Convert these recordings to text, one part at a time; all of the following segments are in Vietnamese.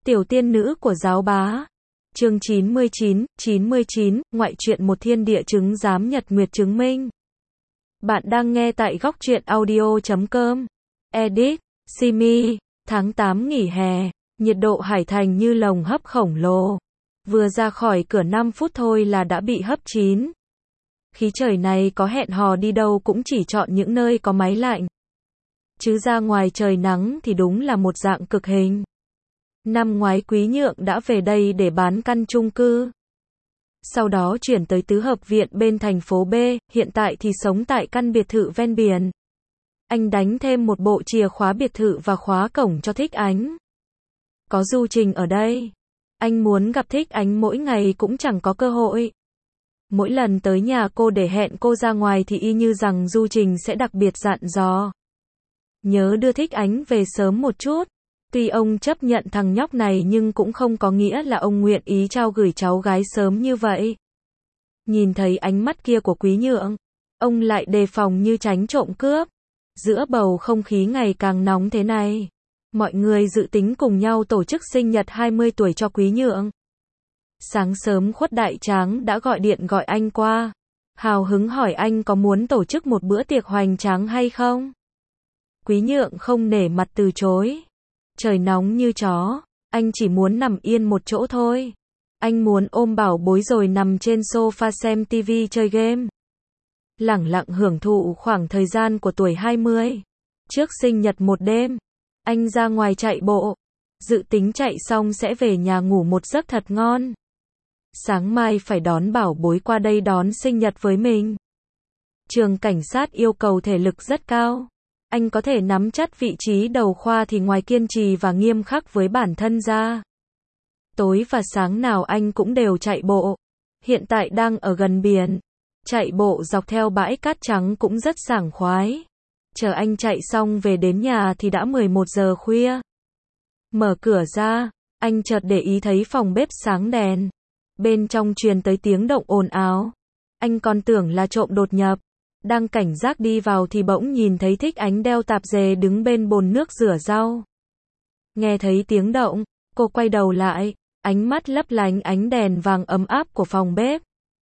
Tiểu tiên nữ của giáo bá. Chương 99, ngoại truyện một thiên địa chứng giám nhật nguyệt chứng minh. Bạn đang nghe tại góc truyện audio.com. Edit, Simi, tháng 8 nghỉ hè, nhiệt độ Hải Thành như lồng hấp khổng lồ. Vừa ra khỏi cửa 5 phút thôi là đã bị hấp chín. Khí trời này có hẹn hò đi đâu cũng chỉ chọn những nơi có máy lạnh. Chứ ra ngoài trời nắng thì đúng là một dạng cực hình. Năm ngoái Quý Nhượng đã về đây để bán căn chung cư. Sau đó chuyển tới tứ hợp viện bên thành phố B, hiện tại thì sống tại căn biệt thự ven biển. Anh đánh thêm một bộ chìa khóa biệt thự và khóa cổng cho Thích Ánh. Có Du Trình ở đây. Anh muốn gặp Thích Ánh mỗi ngày cũng chẳng có cơ hội. Mỗi lần tới nhà cô để hẹn cô ra ngoài thì y như rằng Du Trình sẽ đặc biệt dặn dò. Nhớ đưa Thích Ánh về sớm một chút. Tuy ông chấp nhận thằng nhóc này nhưng cũng không có nghĩa là ông nguyện ý trao gửi cháu gái sớm như vậy. Nhìn thấy ánh mắt kia của Quý Nhượng, ông lại đề phòng như tránh trộm cướp. Giữa bầu không khí ngày càng nóng thế này, mọi người dự tính cùng nhau tổ chức sinh nhật 20 tuổi cho Quý Nhượng. Sáng sớm Khuất Đại Tráng đã gọi điện gọi anh qua, hào hứng hỏi anh có muốn tổ chức một bữa tiệc hoành tráng hay không. Quý Nhượng không nể mặt từ chối. Trời nóng như chó, anh chỉ muốn nằm yên một chỗ thôi. Anh muốn ôm bảo bối rồi nằm trên sofa xem tivi chơi game. Lẳng lặng hưởng thụ khoảng thời gian của tuổi 20. Trước sinh nhật một đêm, anh ra ngoài chạy bộ. Dự tính chạy xong sẽ về nhà ngủ một giấc thật ngon. Sáng mai phải đón bảo bối qua đây đón sinh nhật với mình. Trường cảnh sát yêu cầu thể lực rất cao. Anh có thể nắm chắc vị trí đầu khoa thì ngoài kiên trì và nghiêm khắc với bản thân ra. Tối và sáng nào anh cũng đều chạy bộ. Hiện tại đang ở gần biển. Chạy bộ dọc theo bãi cát trắng cũng rất sảng khoái. Chờ anh chạy xong về đến nhà thì đã 11 giờ khuya. Mở cửa ra, anh chợt để ý thấy phòng bếp sáng đèn. Bên trong truyền tới tiếng động ồn ào. Anh còn tưởng là trộm đột nhập. Đang cảnh giác đi vào thì bỗng nhìn thấy Thích Ánh đeo tạp dề đứng bên bồn nước rửa rau. Nghe thấy tiếng động, cô quay đầu lại, ánh mắt lấp lánh ánh đèn vàng ấm áp của phòng bếp.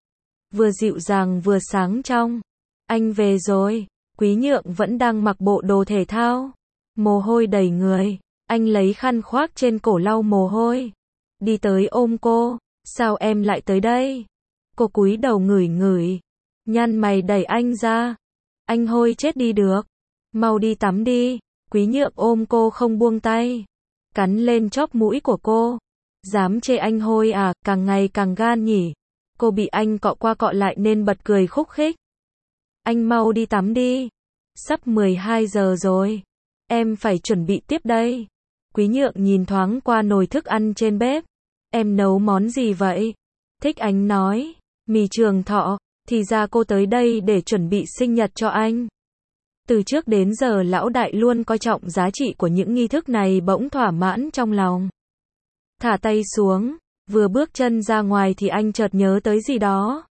Vừa dịu dàng vừa sáng trong. Anh về rồi. Quý Nhượng vẫn đang mặc bộ đồ thể thao. Mồ hôi đầy người. Anh lấy khăn khoác trên cổ lau mồ hôi. Đi tới ôm cô. Sao em lại tới đây? Cô cúi đầu ngửi ngửi. Nhăn mày đẩy anh ra. Anh hôi chết đi được. Mau đi tắm đi. Quý Nhượng ôm cô không buông tay. Cắn lên chóp mũi của cô. Dám chê anh hôi à, càng ngày càng gan nhỉ. Cô bị anh cọ qua cọ lại nên bật cười khúc khích. Anh mau đi tắm đi. Sắp 12 giờ rồi. Em phải chuẩn bị tiếp đây. Quý Nhượng nhìn thoáng qua nồi thức ăn trên bếp. Em nấu món gì vậy? Thích Ánh nói. Mì Trường Thọ. Thì ra cô tới đây để chuẩn bị sinh nhật cho anh. Từ trước đến giờ lão đại luôn coi trọng giá trị của những nghi thức này bỗng thỏa mãn trong lòng. Thả tay xuống, vừa bước chân ra ngoài thì anh chợt nhớ tới gì đó.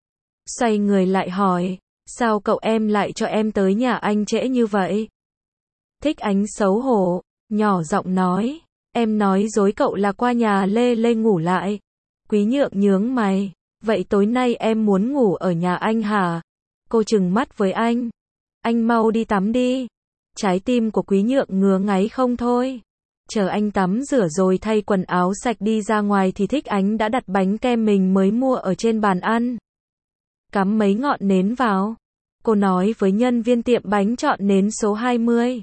Xoay người lại hỏi, sao cậu em lại cho em tới nhà anh trễ như vậy? Thích Ánh xấu hổ, nhỏ giọng nói, em nói dối cậu là qua nhà Lê Lê ngủ lại. Quý Nhượng nhướng mày. Vậy tối nay em muốn ngủ ở nhà anh hả? Cô trừng mắt với anh. Anh mau đi tắm đi. Trái tim của Quý Nhượng ngứa ngáy không thôi. Chờ anh tắm rửa rồi thay quần áo sạch đi ra ngoài thì Thích Ánh đã đặt bánh kem mình mới mua ở trên bàn ăn. Cắm mấy ngọn nến vào. Cô nói với nhân viên tiệm bánh chọn nến số 20.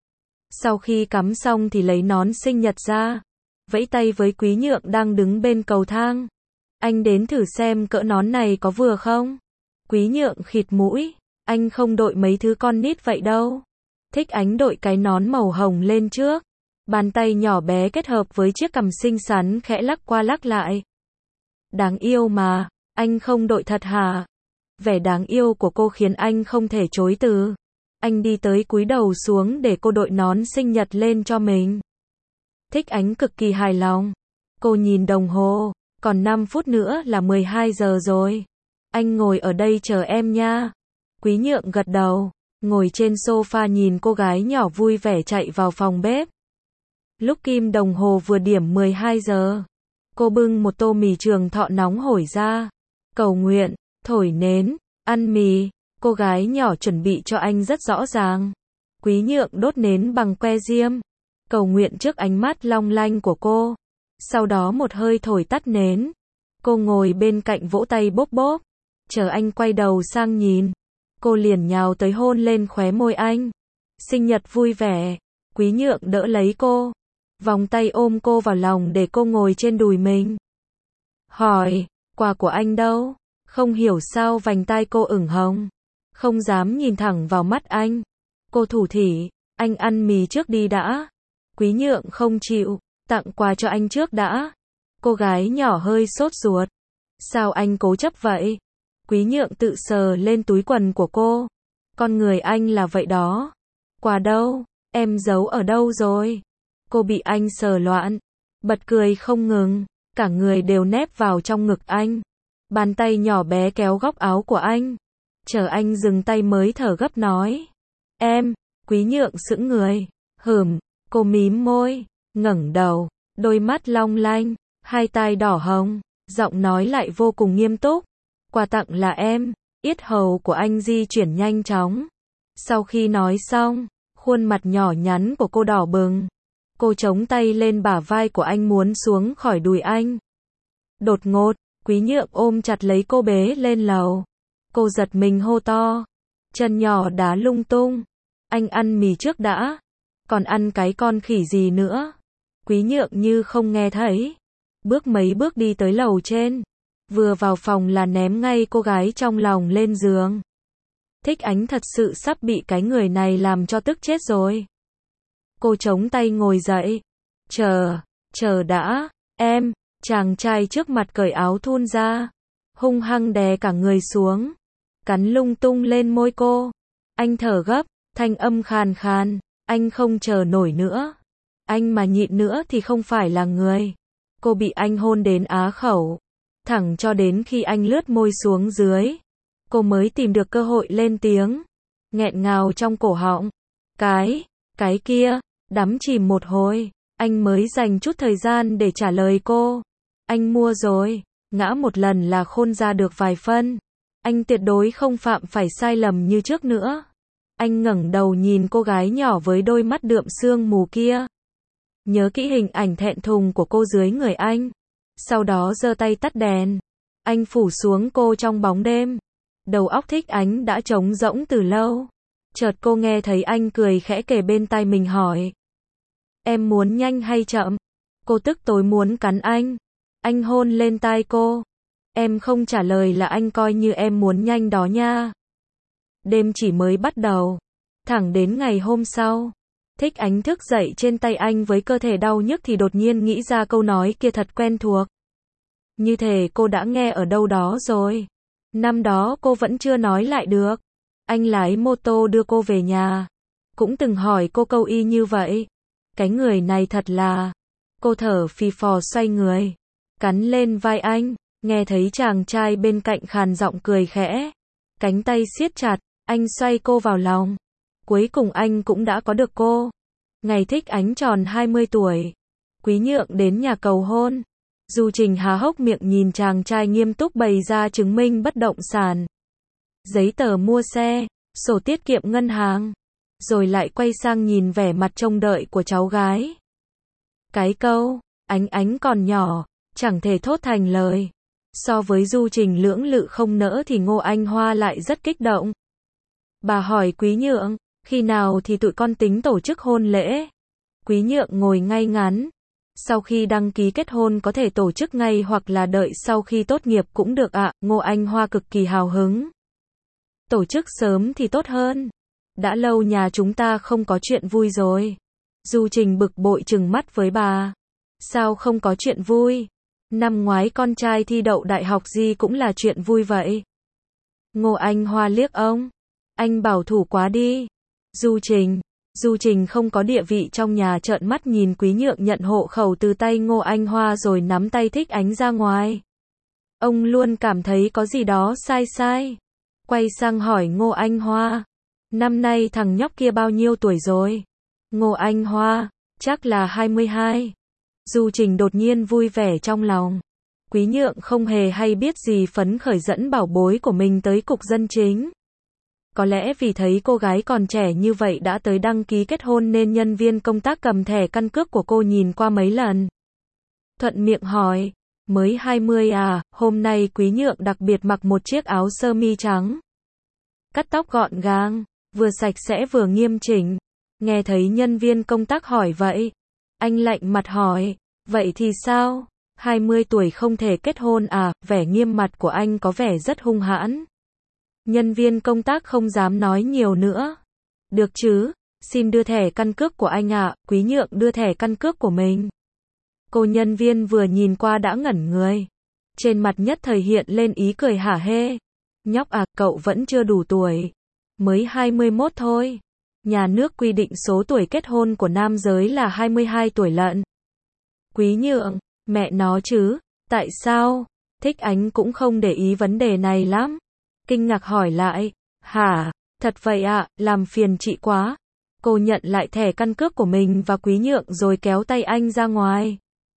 Sau khi cắm xong thì lấy nón sinh nhật ra. Vẫy tay với Quý Nhượng đang đứng bên cầu thang. Anh đến thử xem cỡ nón này có vừa không? Quý Nhượng khịt mũi. Anh không đội mấy thứ con nít vậy đâu. Thích Ánh đội cái nón màu hồng lên trước. Bàn tay nhỏ bé kết hợp với chiếc cằm xinh xắn khẽ lắc qua lắc lại. Đáng yêu mà, anh không đội thật hả? Vẻ đáng yêu của cô khiến anh không thể chối từ. Anh đi tới cúi đầu xuống để cô đội nón sinh nhật lên cho mình. Thích Ánh cực kỳ hài lòng. Cô nhìn đồng hồ. Còn 5 phút nữa là 12 giờ rồi. Anh ngồi ở đây chờ em nha. Quý Nhượng gật đầu, ngồi trên sofa nhìn cô gái nhỏ vui vẻ chạy vào phòng bếp. Lúc kim đồng hồ vừa điểm 12 giờ, cô bưng một tô mì Trường Thọ nóng hổi ra, cầu nguyện, thổi nến, ăn mì. Cô gái nhỏ chuẩn bị cho anh rất rõ ràng. Quý Nhượng đốt nến bằng que diêm, cầu nguyện trước ánh mắt long lanh của cô. Sau đó một hơi thổi tắt nến. Cô ngồi bên cạnh vỗ tay bốp bốp, chờ anh quay đầu sang nhìn. Cô liền nhào tới hôn lên khóe môi anh. Sinh nhật vui vẻ. Quý Nhượng đỡ lấy cô, vòng tay ôm cô vào lòng để cô ngồi trên đùi mình. Hỏi, quà của anh đâu? Không hiểu sao vành tai cô ửng hồng, không dám nhìn thẳng vào mắt anh. Cô thủ thỉ, anh ăn mì trước đi đã. Quý Nhượng không chịu, tặng quà cho anh trước đã. Cô gái nhỏ hơi sốt ruột. Sao anh cố chấp vậy? Quý Nhượng tự sờ lên túi quần của cô. Con người anh là vậy đó. Quà đâu? Em giấu ở đâu rồi? Cô bị anh sờ loạn, bật cười không ngừng, cả người đều nép vào trong ngực anh. Bàn tay nhỏ bé kéo góc áo của anh. Chờ anh dừng tay mới thở gấp nói. Em. Quý Nhượng sững người. Cô mím môi, ngẩng đầu, đôi mắt long lanh, hai tai đỏ hồng, giọng nói lại vô cùng nghiêm túc. Quà tặng là em. Yết hầu của anh di chuyển nhanh chóng. Sau khi nói xong, khuôn mặt nhỏ nhắn của cô đỏ bừng. Cô chống tay lên bả vai của anh muốn xuống khỏi đùi anh. Đột ngột, Quý Nhượng ôm chặt lấy cô bế lên lầu. Cô giật mình hô to. Chân nhỏ đá lung tung. Anh ăn mì trước đã. Còn ăn cái con khỉ gì nữa? Quý Nhượng như không nghe thấy. Bước mấy bước đi tới lầu trên. Vừa vào phòng là ném ngay cô gái trong lòng lên giường. Thích Ánh thật sự sắp bị cái người này làm cho tức chết rồi. Cô chống tay ngồi dậy. Chờ đã, em. Chàng trai trước mặt cởi áo thun ra, hung hăng đè cả người xuống, cắn lung tung lên môi cô. Anh thở gấp, thanh âm khàn khàn, anh không chờ nổi nữa. Anh mà nhịn nữa thì không phải là người. Cô bị anh hôn đến á khẩu, thẳng cho đến khi anh lướt môi xuống dưới, cô mới tìm được cơ hội lên tiếng, nghẹn ngào trong cổ họng. Cái kia, đắm chìm một hồi, anh mới dành chút thời gian để trả lời cô. Anh mua rồi, ngã một lần là khôn ra được vài phân. Anh tuyệt đối không phạm phải sai lầm như trước nữa. Anh ngẩng đầu nhìn cô gái nhỏ với đôi mắt đượm sương mù kia. Nhớ kỹ hình ảnh thẹn thùng của cô dưới người anh. Sau đó giơ tay tắt đèn. Anh phủ xuống cô trong bóng đêm. Đầu óc Thích Ánh đã trống rỗng từ lâu. Chợt cô nghe thấy anh cười khẽ kề bên tai mình hỏi. Em muốn nhanh hay chậm? Cô tức tối muốn cắn anh. Anh hôn lên tai cô. Em không trả lời là anh coi như em muốn nhanh đó nha. Đêm chỉ mới bắt đầu. Thẳng đến ngày hôm sau, Thích Ánh thức dậy trên tay anh với cơ thể đau nhức thì đột nhiên nghĩ ra câu nói kia thật quen thuộc. Như thể cô đã nghe ở đâu đó rồi. Năm đó cô vẫn chưa nói lại được. Anh lái mô tô đưa cô về nhà. Cũng từng hỏi cô câu y như vậy. Cái người này thật là... Cô thở phì phò xoay người, cắn lên vai anh, nghe thấy chàng trai bên cạnh khàn giọng cười khẽ. Cánh tay siết chặt, anh xoay cô vào lòng. Cuối cùng anh cũng đã có được cô. Ngày Thích Ánh tròn 20 tuổi. Quý Nhượng đến nhà cầu hôn. Du Trình há hốc miệng nhìn chàng trai nghiêm túc bày ra chứng minh bất động sản, giấy tờ mua xe, sổ tiết kiệm ngân hàng. Rồi lại quay sang nhìn vẻ mặt trông đợi của cháu gái. Cái câu, Ánh còn nhỏ, chẳng thể thốt thành lời. So với Du Trình lưỡng lự không nỡ thì Ngô Anh Hoa lại rất kích động. Bà hỏi Quý Nhượng, khi nào thì tụi con tính tổ chức hôn lễ? Quý Nhượng ngồi ngay ngắn. Sau khi đăng ký kết hôn có thể tổ chức ngay hoặc là đợi sau khi tốt nghiệp cũng được ạ. Ngô Anh Hoa cực kỳ hào hứng. Tổ chức sớm thì tốt hơn. Đã lâu nhà chúng ta không có chuyện vui rồi. Du Trình bực bội trừng mắt với bà. Sao không có chuyện vui? Năm ngoái con trai thi đậu đại học gì cũng là chuyện vui vậy. Ngô Anh Hoa liếc ông. Anh bảo thủ quá đi. Du Trình không có địa vị trong nhà trợn mắt nhìn Quý Nhượng nhận hộ khẩu từ tay Ngô Anh Hoa rồi nắm tay Thích Ánh ra ngoài. Ông luôn cảm thấy có gì đó sai. Quay sang hỏi Ngô Anh Hoa. Năm nay thằng nhóc kia bao nhiêu tuổi rồi? Ngô Anh Hoa. Chắc là 22. Du Trình đột nhiên vui vẻ trong lòng. Quý Nhượng không hề hay biết gì phấn khởi dẫn bảo bối của mình tới cục dân chính. Có lẽ vì thấy cô gái còn trẻ như vậy đã tới đăng ký kết hôn nên nhân viên công tác cầm thẻ căn cước của cô nhìn qua mấy lần. Thuận miệng hỏi, mới 20 à, hôm nay Quý Nhượng đặc biệt mặc một chiếc áo sơ mi trắng. Cắt tóc gọn gàng, vừa sạch sẽ vừa nghiêm chỉnh. Nghe thấy nhân viên công tác hỏi vậy, anh lạnh mặt hỏi, vậy thì sao? 20 tuổi không thể kết hôn à? Vẻ nghiêm mặt của anh có vẻ rất hung hãn. Nhân viên công tác không dám nói nhiều nữa. Được chứ, xin đưa thẻ căn cước của anh ạ. Quý Nhượng đưa thẻ căn cước của mình. Cô nhân viên vừa nhìn qua đã ngẩn người. Trên mặt nhất thời hiện lên ý cười hả hê. Nhóc à, cậu vẫn chưa đủ tuổi. Mới 21 thôi. Nhà nước quy định số tuổi kết hôn của nam giới là 22 tuổi lận. Quý Nhượng, mẹ nó chứ, tại sao? Thích Ánh cũng không để ý vấn đề này lắm. Kinh ngạc hỏi lại, hả, thật vậy ạ, làm phiền chị quá. Cô nhận lại thẻ căn cước của mình và Quý Nhượng rồi kéo tay anh ra ngoài.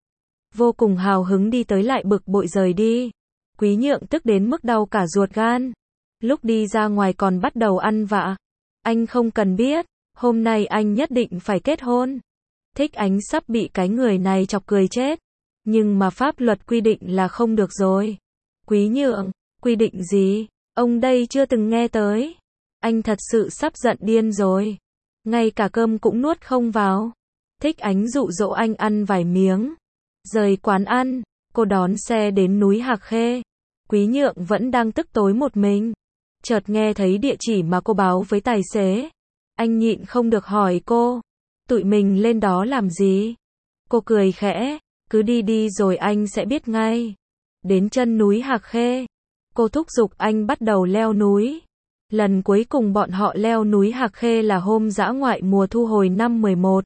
Vô cùng hào hứng đi tới lại bực bội rời đi. Quý Nhượng tức đến mức đau cả ruột gan. Lúc đi ra ngoài còn bắt đầu ăn vạ. Anh không cần biết, hôm nay anh nhất định phải kết hôn. Thích Ánh sắp bị cái người này chọc cười chết. Nhưng mà pháp luật quy định là không được rồi. Quý Nhượng, quy định gì? Ông đây chưa từng nghe tới. Anh thật sự sắp giận điên rồi. Ngay cả cơm cũng nuốt không vào. Thích Ánh dụ dỗ anh ăn vài miếng. Rời quán ăn, cô đón xe đến núi Hạc Khê. Quý Nhượng vẫn đang tức tối một mình. Chợt nghe thấy địa chỉ mà cô báo với tài xế. Anh nhịn không được hỏi cô. Tụi mình lên đó làm gì? Cô cười khẽ. Cứ đi đi rồi anh sẽ biết ngay. Đến chân núi Hạc Khê. Cô thúc giục anh bắt đầu leo núi. Lần cuối cùng bọn họ leo núi Hạc Khê là hôm dã ngoại mùa thu hồi năm 11.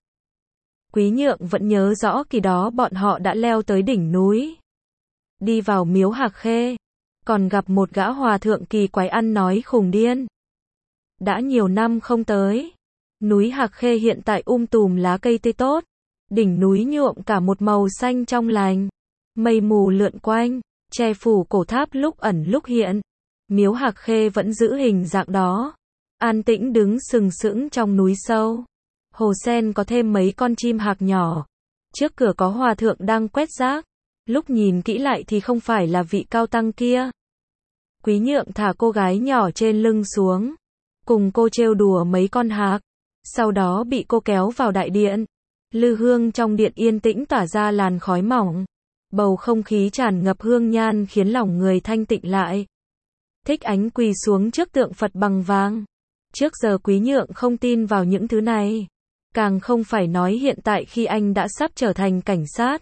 Quý Nhượng vẫn nhớ rõ kỳ đó bọn họ đã leo tới đỉnh núi. Đi vào miếu Hạc Khê. Còn gặp một gã hòa thượng kỳ quái ăn nói khùng điên. Đã nhiều năm không tới. Núi Hạc Khê hiện tại tùm lá cây tươi tốt. Đỉnh núi nhuộm cả một màu xanh trong lành. Mây mù lượn quanh, che phủ cổ tháp lúc ẩn lúc hiện. Miếu Hạc Khê vẫn giữ hình dạng đó. An tĩnh đứng sừng sững trong núi sâu. Hồ sen có thêm mấy con chim hạc nhỏ. Trước cửa có hòa thượng đang quét rác. Lúc nhìn kỹ lại thì không phải là vị cao tăng kia. Quý Nhượng thả cô gái nhỏ trên lưng xuống. Cùng cô trêu đùa mấy con hạc. Sau đó bị cô kéo vào đại điện. Lư hương trong điện yên tĩnh tỏa ra làn khói mỏng. Bầu không khí tràn ngập hương nhan khiến lòng người thanh tịnh lại. Thích Ánh quỳ xuống trước tượng Phật bằng vàng. Trước giờ Quý Nhượng không tin vào những thứ này. Càng không phải nói hiện tại khi anh đã sắp trở thành cảnh sát.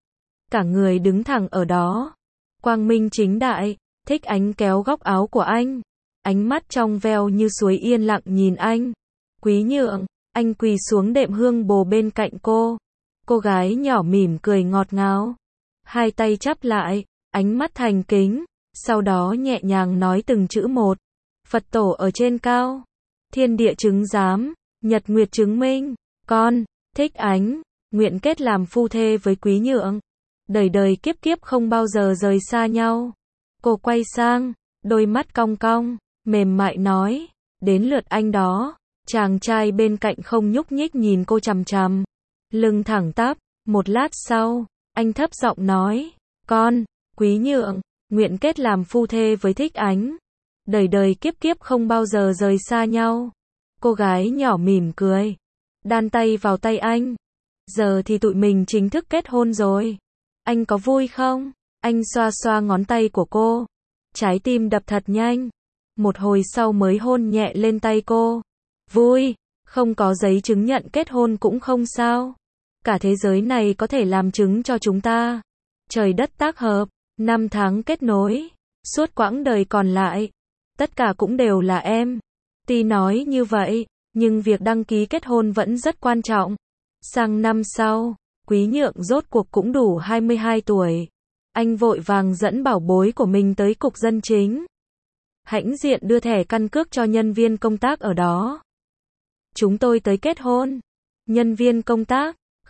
Cả người đứng thẳng ở đó. Quang minh chính đại. Thích Ánh kéo góc áo của anh. Ánh mắt trong veo như suối yên lặng nhìn anh. Quý Nhượng, anh quỳ xuống đệm hương bồ bên cạnh cô. Cô gái nhỏ mỉm cười ngọt ngào. Hai tay chắp lại, ánh mắt thành kính. Sau đó nhẹ nhàng nói từng chữ một. Phật tổ ở trên cao. Thiên địa chứng giám. Nhật nguyệt chứng minh. Con, Thích Ánh, nguyện kết làm phu thê với Quý Nhượng. Đời đời kiếp kiếp không bao giờ rời xa nhau. Cô quay sang, đôi mắt cong cong, mềm mại nói. Đến lượt anh đó. Chàng trai bên cạnh không nhúc nhích nhìn cô chằm chằm. Lưng thẳng tắp. Một lát sau, anh thấp giọng nói. Con, Quý Nhượng, nguyện kết làm phu thê với Thích Ánh. Đời đời kiếp kiếp không bao giờ rời xa nhau. Cô gái nhỏ mỉm cười. Đan tay vào tay anh. Giờ thì tụi mình chính thức kết hôn rồi. Anh có vui không? Anh xoa xoa ngón tay của cô. Trái tim đập thật nhanh. Một hồi sau mới hôn nhẹ lên tay cô. Vui, không có giấy chứng nhận kết hôn cũng không sao. Cả thế giới này có thể làm chứng cho chúng ta. Trời đất tác hợp, năm tháng kết nối. Suốt quãng đời còn lại. Tất cả cũng đều là em. Tuy nói như vậy, nhưng việc đăng ký kết hôn vẫn rất quan trọng. Sang năm sau, Quý Nhượng rốt cuộc cũng đủ 22 tuổi. Anh vội vàng dẫn bảo bối của mình tới cục dân chính. Hãnh diện đưa thẻ căn cước cho nhân viên công tác ở đó. Chúng tôi tới kết hôn. Nhân viên công tác,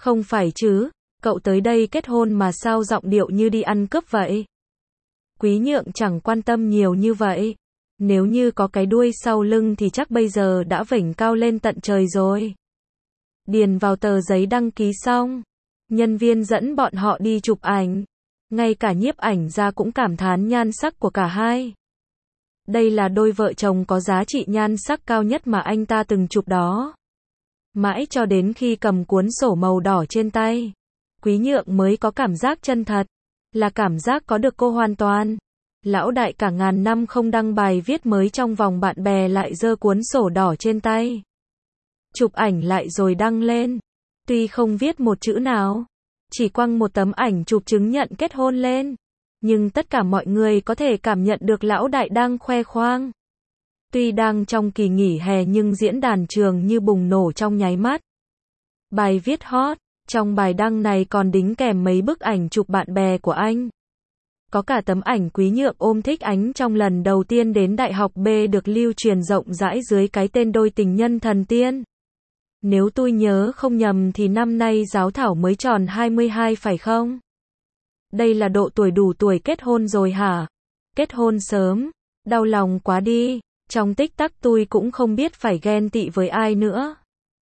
Không phải chứ, cậu tới đây kết hôn mà sao giọng điệu như đi ăn cướp vậy? Quý Nhượng chẳng quan tâm nhiều như vậy. Nếu như có cái đuôi sau lưng thì chắc bây giờ đã vểnh cao lên tận trời rồi. Điền vào tờ giấy đăng ký xong, nhân viên dẫn bọn họ đi chụp ảnh. Ngay cả nhiếp ảnh gia cũng cảm thán nhan sắc của cả hai. Đây là đôi vợ chồng có giá trị nhan sắc cao nhất mà anh ta từng chụp đó. Mãi cho đến khi cầm cuốn sổ màu đỏ trên tay, Quý Nhượng mới có cảm giác chân thật, là cảm giác có được cô hoàn toàn. Lão đại cả ngàn năm không đăng bài viết mới trong vòng bạn bè lại giơ cuốn sổ đỏ trên tay. Chụp ảnh lại rồi đăng lên. Tuy không viết một chữ nào, chỉ quăng một tấm ảnh chụp chứng nhận kết hôn lên. Nhưng tất cả mọi người có thể cảm nhận được lão đại đang khoe khoang. Tuy đang trong kỳ nghỉ hè nhưng diễn đàn trường như bùng nổ trong nháy mắt. Bài viết hot, trong bài đăng này còn đính kèm mấy bức ảnh chụp bạn bè của anh. Có cả tấm ảnh Quý Nhượng ôm Thích Ánh trong lần đầu tiên đến Đại học B được lưu truyền rộng rãi dưới cái tên đôi tình nhân thần tiên. Nếu tôi nhớ không nhầm thì năm nay Giáo Thảo mới tròn 22 phải không? Đây là độ tuổi đủ tuổi kết hôn rồi hả? Kết hôn sớm, đau lòng quá đi, trong tích tắc tôi cũng không biết phải ghen tị với ai nữa.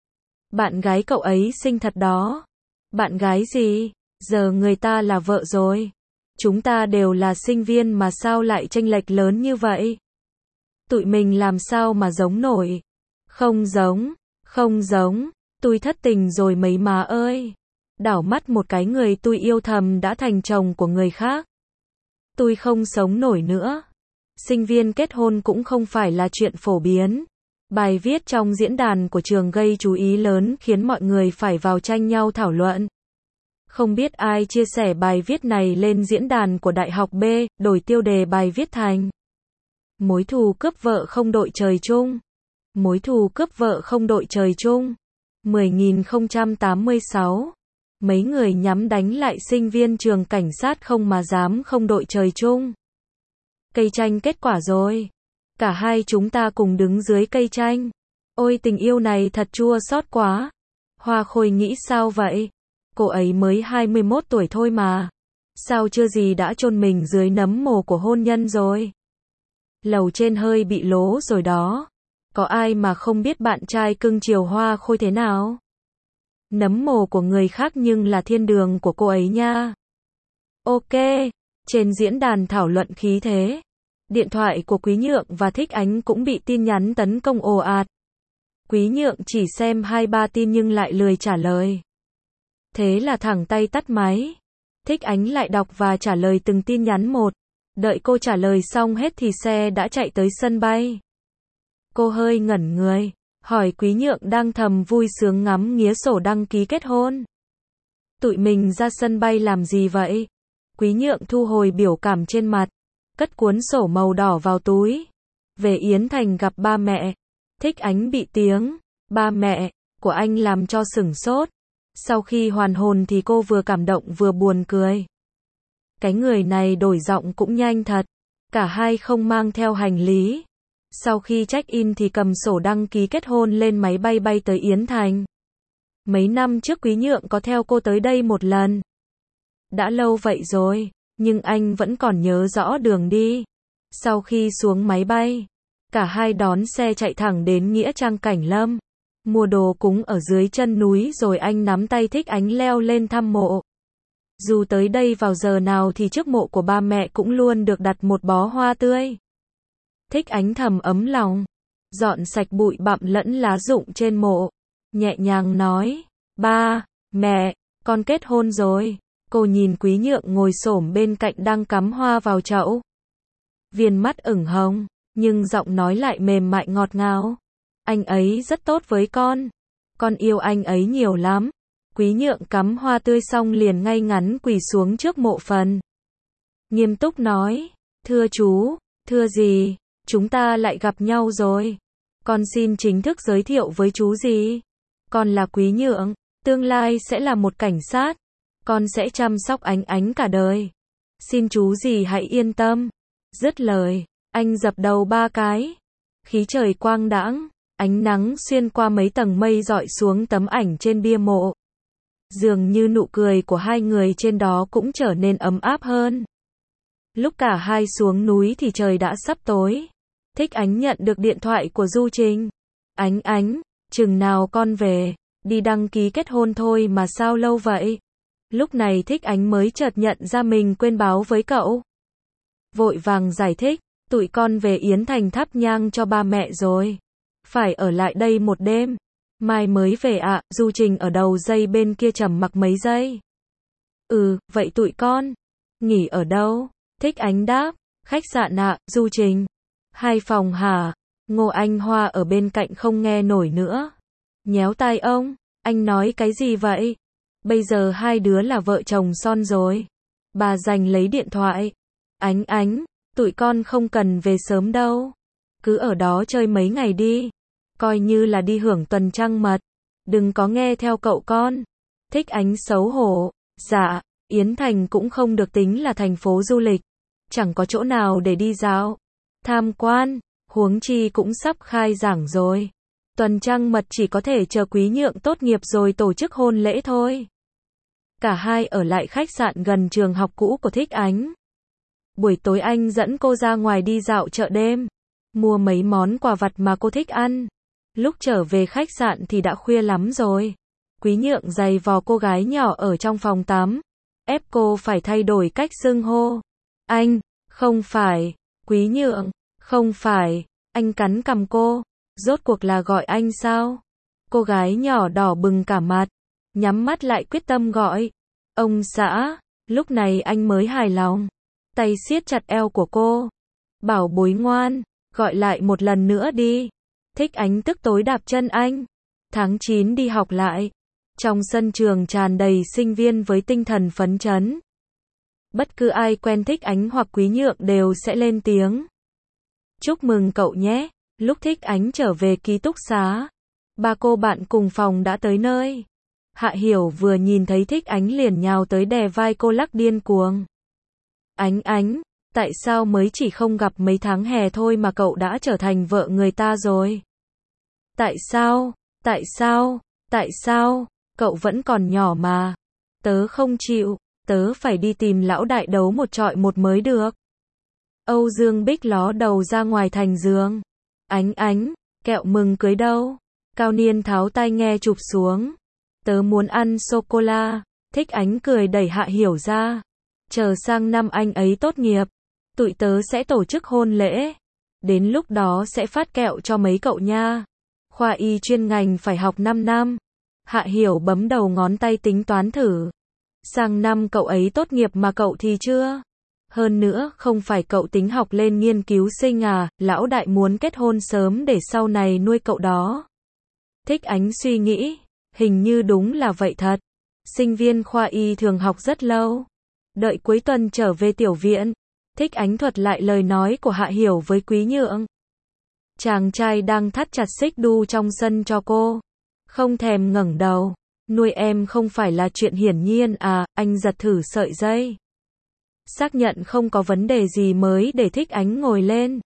Bạn gái cậu ấy xinh thật đó. Bạn gái gì? Giờ người ta là vợ rồi. Chúng ta đều là sinh viên mà sao lại chênh lệch lớn như vậy? Tụi mình làm sao mà giống nổi? Không giống, không giống, tôi thất tình rồi mấy má ơi. Đảo mắt một cái người tôi yêu thầm đã thành chồng của người khác. Tôi không sống nổi nữa. Sinh viên kết hôn cũng không phải là chuyện phổ biến. Bài viết trong diễn đàn của trường gây chú ý lớn khiến mọi người phải vào tranh nhau thảo luận. Không biết ai chia sẻ bài viết này lên diễn đàn của Đại học B, đổi tiêu đề bài viết thành Mối thù cướp vợ không đội trời chung. Mối thù cướp vợ không đội trời chung. 10.086. Mấy người nhắm đánh lại sinh viên trường cảnh sát không mà dám không đội trời chung. Cây chanh kết quả rồi. Cả hai chúng ta cùng đứng dưới cây chanh. Ôi tình yêu này thật chua xót quá. Hoa Khôi nghĩ sao vậy? Cô ấy mới 21 tuổi thôi mà. Sao chưa gì đã chôn mình dưới nấm mồ của hôn nhân rồi? Lầu trên hơi bị lố rồi đó. Có ai mà không biết bạn trai cưng chiều Hoa Khôi thế nào? Nấm mồ của người khác nhưng là thiên đường của cô ấy nha. Ok. Trên diễn đàn thảo luận khí thế. Điện thoại của Quý Nhượng và Thích Ánh cũng bị tin nhắn tấn công ồ ạt. Quý Nhượng chỉ xem 2-3 tin nhưng lại lười trả lời. Thế là thẳng tay tắt máy. Thích Ánh lại đọc và trả lời từng tin nhắn một. Đợi cô trả lời xong hết thì xe đã chạy tới sân bay. Cô hơi ngẩn người, hỏi Quý Nhượng đang thầm vui sướng ngắm nghía sổ đăng ký kết hôn. Tụi mình ra sân bay làm gì vậy? Quý Nhượng thu hồi biểu cảm trên mặt, cất cuốn sổ màu đỏ vào túi. Về Yến Thành gặp ba mẹ. Thích Ánh bị tiếng ba mẹ của anh làm cho sửng sốt. Sau khi hoàn hồn thì cô vừa cảm động vừa buồn cười. Cái người này đổi giọng cũng nhanh thật. Cả hai không mang theo hành lý. Sau khi check-in thì cầm sổ đăng ký kết hôn lên máy bay bay tới Yến Thành. Mấy năm trước Quý Nhượng có theo cô tới đây một lần. Đã lâu vậy rồi, nhưng anh vẫn còn nhớ rõ đường đi. Sau khi xuống máy bay, cả hai đón xe chạy thẳng đến Nghĩa Trang Cảnh Lâm. Mua đồ cúng ở dưới chân núi rồi anh nắm tay Thích Ánh leo lên thăm mộ. Dù tới đây vào giờ nào thì trước mộ của ba mẹ cũng luôn được đặt một bó hoa tươi. Thích Ánh thầm ấm lòng, dọn sạch bụi bặm lẫn lá rụng trên mộ, nhẹ nhàng nói, ba, mẹ, con kết hôn rồi. Cô nhìn Quý Nhượng ngồi xổm bên cạnh đang cắm hoa vào chậu. Viền mắt ửng hồng, nhưng giọng nói lại mềm mại ngọt ngào. Anh ấy rất tốt với con yêu anh ấy nhiều lắm. Quý Nhượng cắm hoa tươi xong liền ngay ngắn quỳ xuống trước mộ phần. Nghiêm túc nói, thưa chú, thưa dì, chúng ta lại gặp nhau rồi. Con xin chính thức giới thiệu với chú dì. Con là Quý Nhượng, tương lai sẽ là một cảnh sát. Con sẽ chăm sóc Ánh Ánh cả đời. Xin chú dì hãy yên tâm. Dứt lời, anh dập đầu 3 cái. Khí trời quang đãng, ánh nắng xuyên qua mấy tầng mây rọi xuống tấm ảnh trên bia mộ. Dường như nụ cười của hai người trên đó cũng trở nên ấm áp hơn. Lúc cả hai xuống núi thì trời đã sắp tối. Thích Ánh nhận được điện thoại của Du Trình. Ánh, chừng nào con về, đi đăng ký kết hôn thôi mà sao lâu vậy? Lúc này Thích Ánh mới chợt nhận ra mình quên báo với cậu. Vội vàng giải thích, tụi con về Yến Thành thắp nhang cho ba mẹ rồi. Phải ở lại đây một đêm. Mai mới về ạ. Du Trình ở đầu dây bên kia trầm mặc mấy giây. Vậy tụi con nghỉ ở đâu? Thích Ánh đáp, khách sạn ạ. Du Trình, 2 phòng hả? Ngô Anh Hoa ở bên cạnh không nghe nổi nữa. Nhéo tai ông, anh nói cái gì vậy? Bây giờ hai đứa là vợ chồng son rồi. Bà giành lấy điện thoại. Ánh, tụi con không cần về sớm đâu. Cứ ở đó chơi mấy ngày đi. Coi như là đi hưởng tuần trăng mật. Đừng có nghe theo cậu con. Thích Ánh xấu hổ. Dạ, Yến Thành cũng không được tính là thành phố du lịch. Chẳng có chỗ nào để đi dạo, tham quan, huống chi cũng sắp khai giảng rồi. Tuần trăng mật chỉ có thể chờ Quý Nhượng tốt nghiệp rồi tổ chức hôn lễ thôi. Cả hai ở lại khách sạn gần trường học cũ của Thích Ánh. Buổi tối anh dẫn cô ra ngoài đi dạo chợ đêm, mua mấy món quà vặt mà cô thích ăn. Lúc trở về khách sạn thì đã khuya lắm rồi. Quý Nhượng giày vò cô gái nhỏ ở trong phòng tắm, ép cô phải thay đổi cách xưng hô. Anh, không phải, Quý Nhượng, không phải, anh cắn cằm cô, rốt cuộc là gọi anh sao? Cô gái nhỏ đỏ bừng cả mặt, nhắm mắt lại quyết tâm gọi. Ông xã, lúc này anh mới hài lòng, tay siết chặt eo của cô. Bảo bối ngoan, gọi lại một lần nữa đi. Thích Ánh tức tối đạp chân anh. Tháng 9 đi học lại. Trong sân trường tràn đầy sinh viên với tinh thần phấn chấn. Bất cứ ai quen Thích Ánh hoặc Quý Nhượng đều sẽ lên tiếng. Chúc mừng cậu nhé. Lúc Thích Ánh trở về ký túc xá, ba cô bạn cùng phòng đã tới nơi. Hạ Hiểu vừa nhìn thấy Thích Ánh liền nhào tới đè vai cô lắc điên cuồng. Ánh, tại sao mới chỉ không gặp mấy tháng hè thôi mà cậu đã trở thành vợ người ta rồi? Tại sao, cậu vẫn còn nhỏ mà. Tớ không chịu, tớ phải đi tìm lão đại đấu một trọi một mới được. Âu Dương Bích ló đầu ra ngoài thành giường. Ánh, kẹo mừng cưới đâu? Cao Niên tháo tai nghe chụp xuống. Tớ muốn ăn sô-cô-la. Thích Ánh cười đẩy Hạ Hiểu ra. Chờ sang năm anh ấy tốt nghiệp, tụi tớ sẽ tổ chức hôn lễ. Đến lúc đó sẽ phát kẹo cho mấy cậu nha. Khoa y chuyên ngành phải học 5 năm. Hạ Hiểu bấm đầu ngón tay tính toán thử. Sang năm cậu ấy tốt nghiệp mà cậu thì chưa. Hơn nữa, không phải cậu tính học lên nghiên cứu sinh à, lão đại muốn kết hôn sớm để sau này nuôi cậu đó. Thích Ánh suy nghĩ, hình như đúng là vậy thật. Sinh viên khoa y thường học rất lâu. Đợi cuối tuần trở về tiểu viện, Thích Ánh thuật lại lời nói của Hạ Hiểu với Quý Nhượng. Chàng trai đang thắt chặt xích đu trong sân cho cô. Không thèm ngẩng đầu. Nuôi em không phải là chuyện hiển nhiên à, anh giật thử sợi dây. Xác nhận không có vấn đề gì mới để Thích Ánh ngồi lên.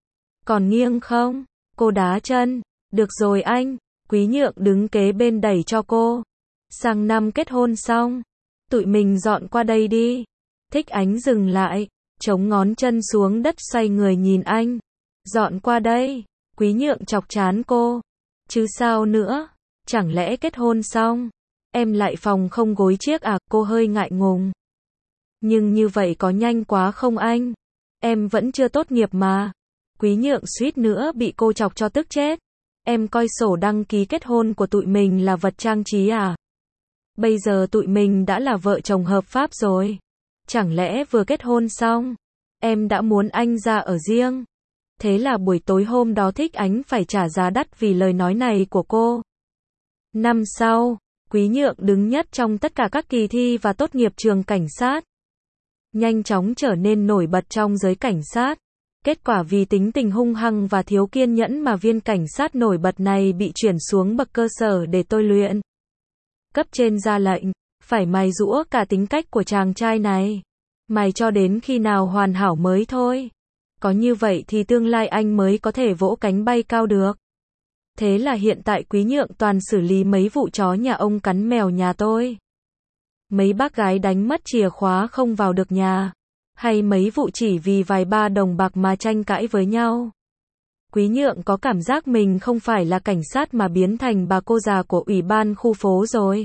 Còn nghiêng không? Cô đá chân. Được rồi anh. Quý Nhượng đứng kế bên đẩy cho cô. Sang năm kết hôn xong, tụi mình dọn qua đây đi. Thích Ánh dừng lại, chống ngón chân xuống đất xoay người nhìn anh. Dọn qua đây. Quý Nhượng chọc trán cô. Chứ sao nữa? Chẳng lẽ kết hôn xong, em lại phòng không gối chiếc à? Cô hơi ngại ngùng. Nhưng như vậy có nhanh quá không anh? Em vẫn chưa tốt nghiệp mà. Quý Nhượng suýt nữa bị cô chọc cho tức chết. Em coi sổ đăng ký kết hôn của tụi mình là vật trang trí à? Bây giờ tụi mình đã là vợ chồng hợp pháp rồi. Chẳng lẽ vừa kết hôn xong, em đã muốn anh ra ở riêng? Thế là buổi tối hôm đó Thích Ánh phải trả giá đắt vì lời nói này của cô. Năm sau, Quý Nhượng đứng nhất trong tất cả các kỳ thi và tốt nghiệp trường cảnh sát. Nhanh chóng trở nên nổi bật trong giới cảnh sát. Kết quả vì tính tình hung hăng và thiếu kiên nhẫn mà viên cảnh sát nổi bật này bị chuyển xuống bậc cơ sở để tôi luyện. Cấp trên ra lệnh, phải mài giũa cả tính cách của chàng trai này. Mài cho đến khi nào hoàn hảo mới thôi. Có như vậy thì tương lai anh mới có thể vỗ cánh bay cao được. Thế là hiện tại Quý Nhượng toàn xử lý mấy vụ chó nhà ông cắn mèo nhà tôi. mấy bác gái đánh mất chìa khóa không vào được nhà, hay mấy vụ chỉ vì vài ba đồng bạc mà tranh cãi với nhau. Quý Nhượng có cảm giác mình không phải là cảnh sát mà biến thành bà cô già của ủy ban khu phố rồi.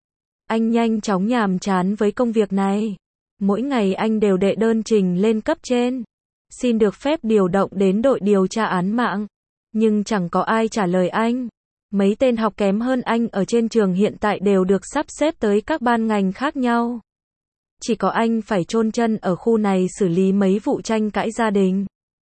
Anh nhanh chóng nhàm chán với công việc này. Mỗi ngày anh đều đệ đơn trình lên cấp trên, xin được phép điều động đến đội điều tra án mạng. Nhưng chẳng có ai trả lời anh. Mấy tên học kém hơn anh ở trên trường hiện tại đều được sắp xếp tới các ban ngành khác nhau. Chỉ có anh phải chôn chân ở khu này xử lý mấy vụ tranh cãi gia đình.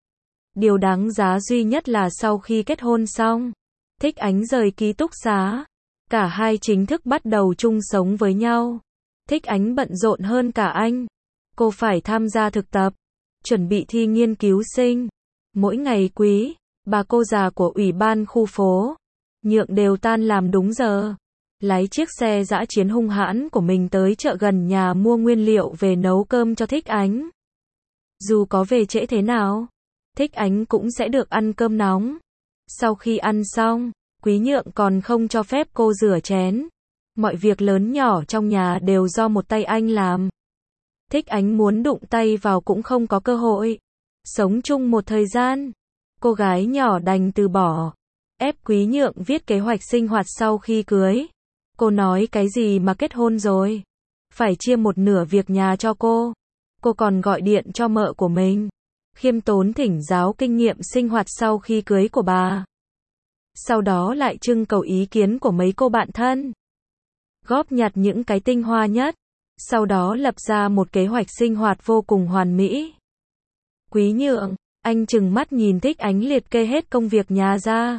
Điều đáng giá duy nhất là sau khi kết hôn xong, Thích Ánh rời ký túc xá. Cả hai chính thức bắt đầu chung sống với nhau. Thích Ánh bận rộn hơn cả anh. Cô phải tham gia thực tập, chuẩn bị thi nghiên cứu sinh. Mỗi ngày bà cô già của ủy ban khu phố, Nhượng đều tan làm đúng giờ. Lái chiếc xe dã chiến hung hãn của mình tới chợ gần nhà mua nguyên liệu về nấu cơm cho Thích Ánh. Dù có về trễ thế nào, Thích Ánh cũng sẽ được ăn cơm nóng. Sau khi ăn xong, Quý Nhượng còn không cho phép cô rửa chén. Mọi việc lớn nhỏ trong nhà đều do một tay anh làm. Thích Ánh muốn đụng tay vào cũng không có cơ hội. Sống chung một thời gian, cô gái nhỏ đành từ bỏ. Ép Quý Nhượng viết kế hoạch sinh hoạt sau khi cưới. Cô nói cái gì mà kết hôn rồi, phải chia một nửa việc nhà cho cô. Cô còn gọi điện cho mợ của mình, khiêm tốn thỉnh giáo kinh nghiệm sinh hoạt sau khi cưới của bà. Sau đó lại trưng cầu ý kiến của mấy cô bạn thân, góp nhặt những cái tinh hoa nhất. Sau đó lập ra một kế hoạch sinh hoạt vô cùng hoàn mỹ. Quý Nhượng, anh trừng mắt nhìn Thích Ánh liệt kê hết công việc nhà ra.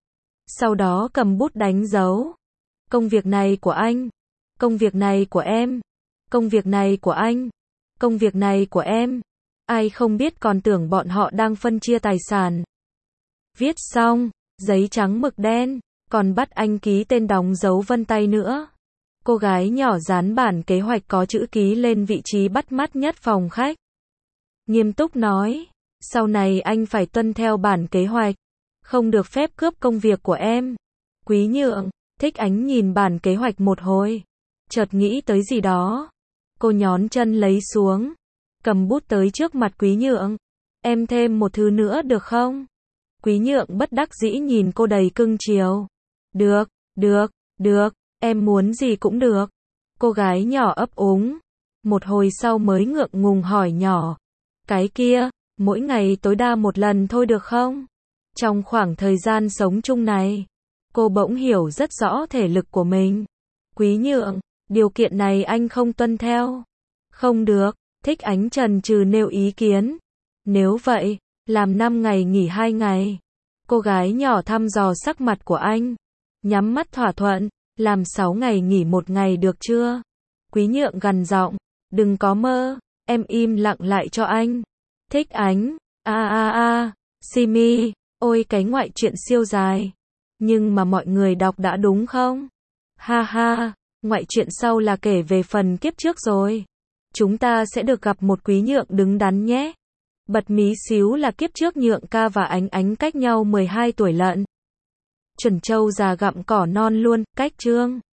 Sau đó cầm bút đánh dấu. Công việc này của anh, công việc này của em, công việc này của anh, công việc này của em. Ai không biết còn tưởng bọn họ đang phân chia tài sản. Viết xong, giấy trắng mực đen, còn bắt anh ký tên đóng dấu vân tay nữa. Cô gái nhỏ dán bản kế hoạch có chữ ký lên vị trí bắt mắt nhất phòng khách. Nghiêm túc nói, sau này anh phải tuân theo bản kế hoạch, không được phép cướp công việc của em. Quý Nhượng, Thích Ánh nhìn bản kế hoạch một hồi, chợt nghĩ tới gì đó. Cô nhón chân lấy xuống, cầm bút tới trước mặt Quý Nhượng. Em thêm một thứ nữa được không? Quý Nhượng bất đắc dĩ nhìn cô đầy cưng chiều. Được, được, được, em muốn gì cũng được. Cô gái nhỏ ấp úng. Một hồi sau mới ngượng ngùng hỏi nhỏ. Cái kia, mỗi ngày tối đa một lần thôi được không? Trong khoảng thời gian sống chung này, cô bỗng hiểu rất rõ thể lực của mình. Quý Nhượng, điều kiện này anh không tuân theo. Không được, Thích Ánh chần chừ nêu ý kiến. Nếu vậy, làm 5 ngày nghỉ 2 ngày. Cô gái nhỏ thăm dò sắc mặt của anh. Nhắm mắt thỏa thuận, làm 6 ngày nghỉ 1 ngày được chưa? Quý Nhượng gằn giọng, đừng có mơ, em im lặng lại cho anh. Thích Ánh, Simi, ôi cái ngoại truyện siêu dài. Nhưng mà mọi người đọc đã đúng không? Ha ha, ngoại truyện sau là kể về phần kiếp trước rồi. Chúng ta sẽ được gặp một Quý Nhượng đứng đắn nhé. Bật mí xíu là kiếp trước Nhượng ca và Ánh Ánh cách nhau 12 tuổi lận. Chuẩn Châu già gặm cỏ non luôn, cách chương.